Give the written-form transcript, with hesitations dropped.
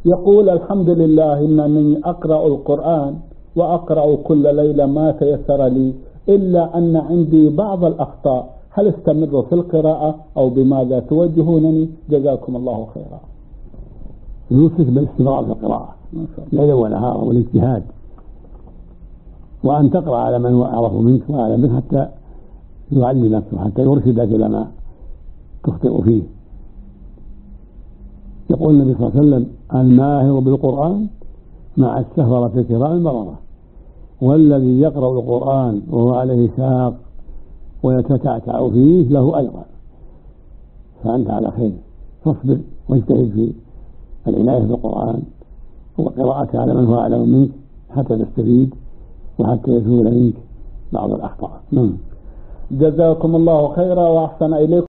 يقول: الحمد لله إنني أقرأ القرآن وأقرأ كل ليلة ما تيسر لي، إلا أن عندي بعض الأخطاء، هل استمر في القراءة أو بماذا توجهونني؟ جزاكم الله خيرا. يوصيك بالاستمرار في القراءة ليلا ونهارا والاجتهاد، وأن تقرأ على من هو أعرف منك وأعلم منك حتى يعلمك وحتى يرشدك إلى ما تخطئ فيه. يقول النبي صلى الله عليه وسلم: الماهر بالقرآن مع السهرة الكرام البررة، والذي يقرأ القرآن وهو عليه شاق ويتتعتع فيه له أيضا. فأنت على خير، فاصبر واجتهد في العناية بالقرآن وقراءته على من هو أعلم منك حتى تستفيد وحتى يزول منك بعض الأخطاء. جزاكم الله خيرا وأحسن إليكم.